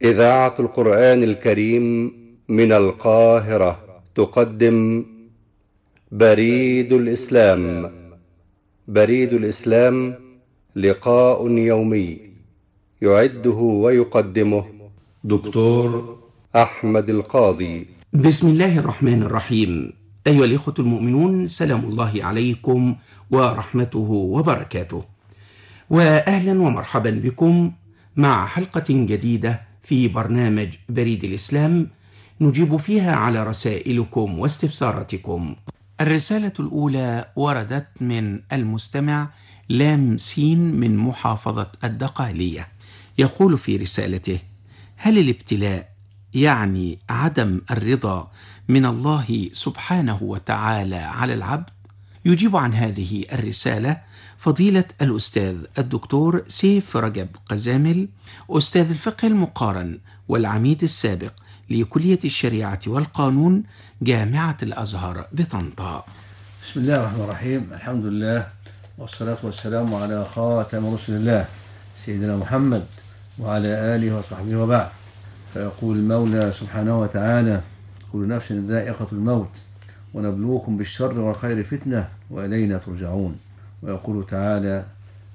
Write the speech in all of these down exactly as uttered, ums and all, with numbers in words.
إذاعة القرآن الكريم من القاهرة تقدم بريد الإسلام. بريد الإسلام لقاء يومي يعده ويقدمه دكتور أحمد القاضي. بسم الله الرحمن الرحيم. أيها الإخوة المؤمنون، سلام الله عليكم ورحمته وبركاته، وأهلا ومرحبا بكم مع حلقة جديدة في برنامج بريد الإسلام نجيب فيها على رسائلكم واستفساراتكم. الرسالة الأولى وردت من المستمع لام سين من محافظة الدقهلية، يقول في رسالته: هل الابتلاء يعني عدم الرضا من الله سبحانه وتعالى على العبد؟ يجيب عن هذه الرسالة فضيلة الأستاذ الدكتور سيف رجب قزامل، أستاذ الفقه المقارن والعميد السابق لكلية الشريعة والقانون جامعة الأزهر بطنطا. بسم الله الرحمن الرحيم. الحمد لله والصلاة والسلام على خاتم رسل الله سيدنا محمد وعلى آله وصحبه وبعد. فيقول المولى سبحانه وتعالى: كل نفس ذائقة الموت ونبلوكم بالشر والخير فتنة وإلينا ترجعون. ويقول تعالى: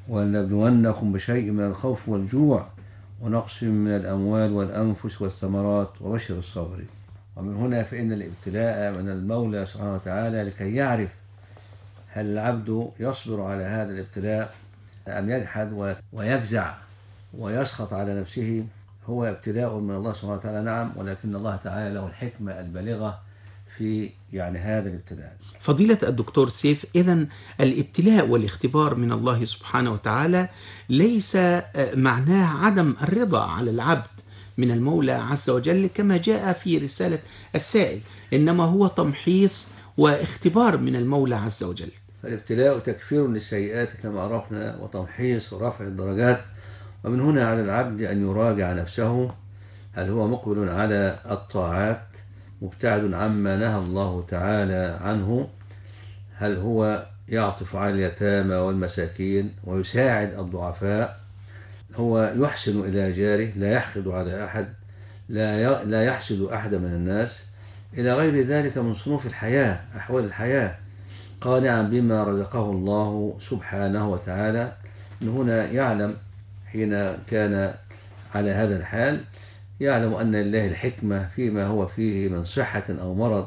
ولنبلونكم بشيء من الخوف والجوع ونقص من الأموال والأنفس والثمرات وبشر الصابرين. ومن هنا فإن الابتلاء من المولى سبحانه وتعالى لكي يعرف هل العبد يصبر على هذا الابتلاء أم يجحد ويجزع ويسخط على نفسه. هو ابتلاء من الله سبحانه وتعالى، نعم، ولكن الله تعالى له الحكمة البالغة في يعني هذا الابتلاء. فضيلة الدكتور سيف، إذن الابتلاء والاختبار من الله سبحانه وتعالى ليس معناه عدم الرضا على العبد من المولى عز وجل كما جاء في رسالة السائل، إنما هو تمحيص واختبار من المولى عز وجل. فالابتلاء تكفير للسيئات كما عرفنا، وتمحيص ورفع الدرجات. ومن هنا على العبد أن يراجع نفسه، هل هو مقبل على الطاعات مبتعد عما نهى الله تعالى عنه؟ هل هو يعطف على اليتامى والمساكين ويساعد الضعفاء؟ هو يحسن إلى جاره، لا يحقد على أحد، لا لا يحسد أحد من الناس، إلى غير ذلك من صنوف الحياة، أحوال الحياة، قانعا بما رزقه الله سبحانه وتعالى. من هنا يعلم حين كان على هذا الحال، يعلم أن لله الحكمة فيما هو فيه من صحة أو مرض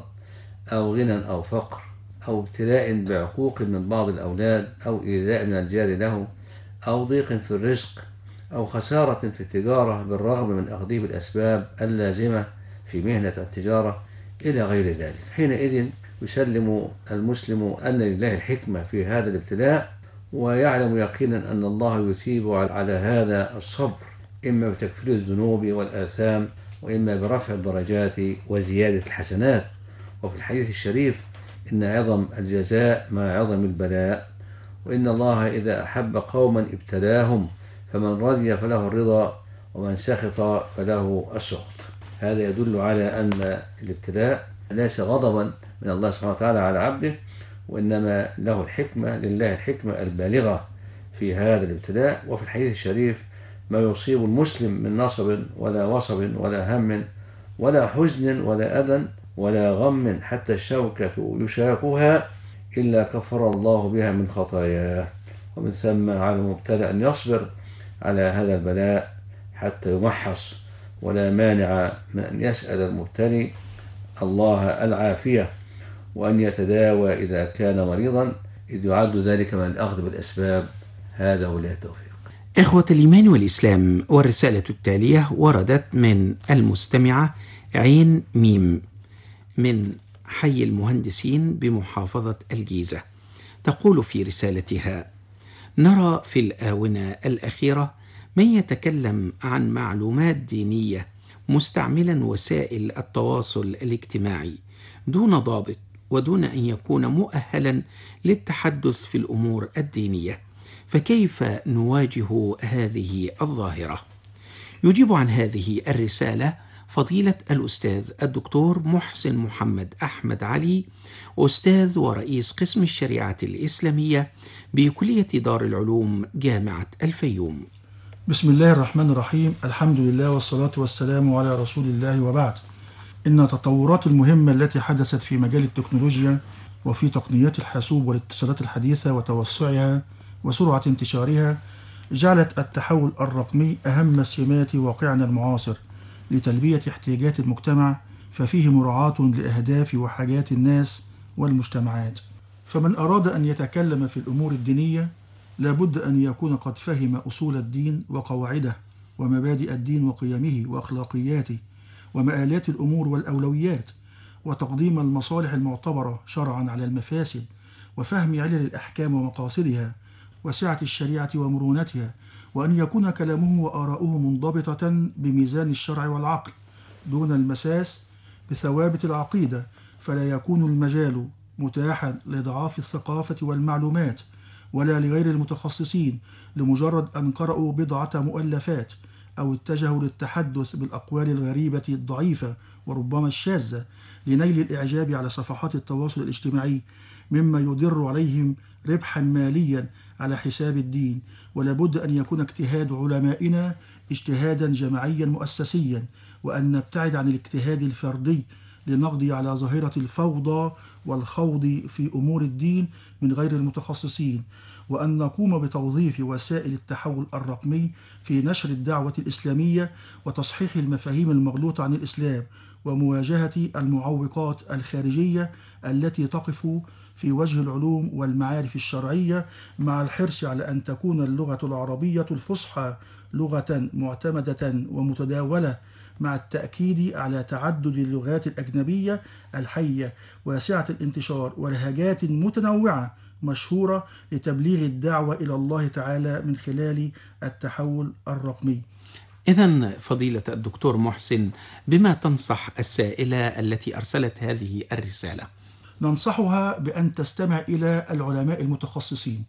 أو غنى أو فقر أو ابتلاء بعقوق من بعض الأولاد أو إيذاء من الجار له أو ضيق في الرزق أو خسارة في التجارة بالرغم من أخذه بالأسباب اللازمة في مهنة التجارة إلى غير ذلك. حينئذ يسلم المسلم أن لله الحكمة في هذا الابتلاء، ويعلم يقينا أن الله يثيب على هذا الصبر، إما بتكفير الذنوب والآثام وإما برفع الدرجات وزيادة الحسنات. وفي الحديث الشريف: إن عظم الجزاء مع عظم البلاء، وإن الله إذا أحب قوما ابتلاهم، فمن رضي فله الرضا ومن سخط فله السخط. هذا يدل على أن الابتلاء ليس غضبا من الله سبحانه وتعالى على عبده، وإنما له الحكمة، لله الحكمة البالغة في هذا الابتلاء. وفي الحديث الشريف: ما يصيب المسلم من نصب ولا وصب ولا هم ولا حزن ولا أذى ولا غم حتى الشوكة يشاكها إلا كفر الله بها من خطاياه. ومن ثم على المبتلى أن يصبر على هذا البلاء حتى يمحص، ولا مانع من أن يسأل المبتلي الله العافية وأن يتداوى إذا كان مريضا، إذ يعد ذلك من الأخذ بالأسباب. هذا هو التوفيق. إخوة الإيمان والإسلام، والرسالة التالية وردت من المستمعة عين ميم من حي المهندسين بمحافظة الجيزة، تقول في رسالتها: نرى في الآونة الأخيرة من يتكلم عن معلومات دينية مستعملا وسائل التواصل الاجتماعي دون ضابط ودون أن يكون مؤهلا للتحدث في الأمور الدينية، فكيف نواجه هذه الظاهرة؟ يجيب عن هذه الرسالة فضيلة الأستاذ الدكتور محسن محمد أحمد علي، أستاذ ورئيس قسم الشريعة الإسلامية بكلية دار العلوم جامعة الفيوم. بسم الله الرحمن الرحيم. الحمد لله والصلاة والسلام على رسول الله، وبعد. إن التطورات المهمة التي حدثت في مجال التكنولوجيا وفي تقنيات الحاسوب والاتصالات الحديثة وتوسعها وسرعة انتشارها جعلت التحول الرقمي أهم سمات واقعنا المعاصر لتلبية احتياجات المجتمع، ففيه مراعاة لأهداف وحاجات الناس والمجتمعات. فمن أراد أن يتكلم في الأمور الدينية لابد أن يكون قد فهم أصول الدين وقواعده ومبادئ الدين وقيمه وأخلاقياته ومآلات الأمور والأولويات، وتقديم المصالح المعتبرة شرعا على المفاسد، وفهم علل الأحكام ومقاصدها، وسعة الشريعة ومرونتها، وأن يكون كلامه وآراؤه منضبطة بميزان الشرع والعقل دون المساس بثوابت العقيدة، فلا يكون المجال متاحا لضعاف الثقافة والمعلومات ولا لغير المتخصصين لمجرد أن قرأوا بضعة مؤلفات أو اتجهوا للتحدث بالأقوال الغريبة الضعيفة وربما الشاذة لنيل الإعجاب على صفحات التواصل الاجتماعي، مما يضر عليهم ربحا ماليا على حساب الدين. ولابد أن يكون اجتهاد علمائنا اجتهادا جماعيا مؤسسيا، وأن نبتعد عن الاجتهاد الفردي لنقضي على ظاهرة الفوضى والخوض في أمور الدين من غير المتخصصين، وأن نقوم بتوظيف وسائل التحول الرقمي في نشر الدعوة الإسلامية وتصحيح المفاهيم المغلوطة عن الإسلام ومواجهة المعوقات الخارجية التي تقف في وجه العلوم والمعارف الشرعية، مع الحرص على أن تكون اللغة العربية الفصحى لغة معتمدة ومتداولة، مع التأكيد على تعدد اللغات الأجنبية الحية واسعة الانتشار ولهجات متنوعة مشهورة لتبليغ الدعوة إلى الله تعالى من خلال التحول الرقمي. إذن فضيلة الدكتور محسن، بما تنصح السائلة التي أرسلت هذه الرسالة؟ ننصحها بأن تستمع إلى العلماء المتخصصين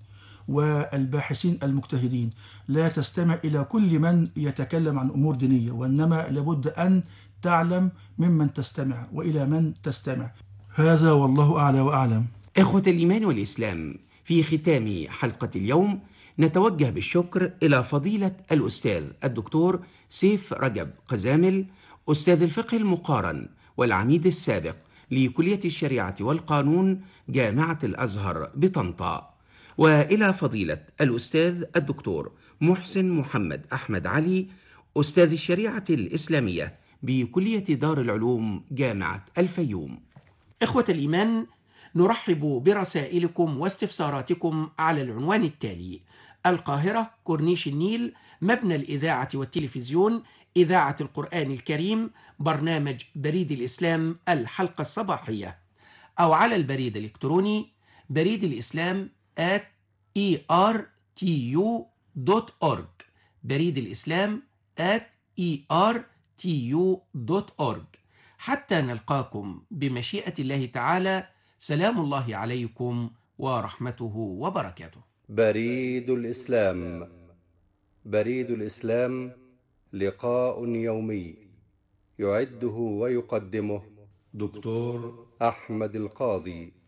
والباحثين المجتهدين، لا تستمع إلى كل من يتكلم عن أمور دينية، وإنما لابد أن تعلم ممن تستمع وإلى من تستمع. هذا والله أعلى وأعلم. إخوة الإيمان والإسلام، في ختام حلقة اليوم نتوجه بالشكر إلى فضيلة الأستاذ الدكتور سيف رجب قزامل، أستاذ الفقه المقارن والعميد السابق لكلية الشريعة والقانون جامعة الأزهر بطنطا، وإلى فضيلة الأستاذ الدكتور محسن محمد أحمد علي، أستاذ الشريعة الإسلامية بكلية دار العلوم جامعة الفيوم. إخوة الإيمان، نرحب برسائلكم واستفساراتكم على العنوان التالي: القاهرة، كورنيش النيل، مبنى الإذاعة والتلفزيون، إذاعة القرآن الكريم، برنامج بريد الإسلام الحلقة الصباحية، أو على البريد الإلكتروني بريد الإسلام at e r t u dot org، بريد الإسلام at e r t u dot org. حتى نلقاكم بمشيئة الله تعالى، سلام الله عليكم ورحمته وبركاته. بريد الإسلام. بريد الإسلام لقاء يومي يعده ويقدمه دكتور أحمد القاضي.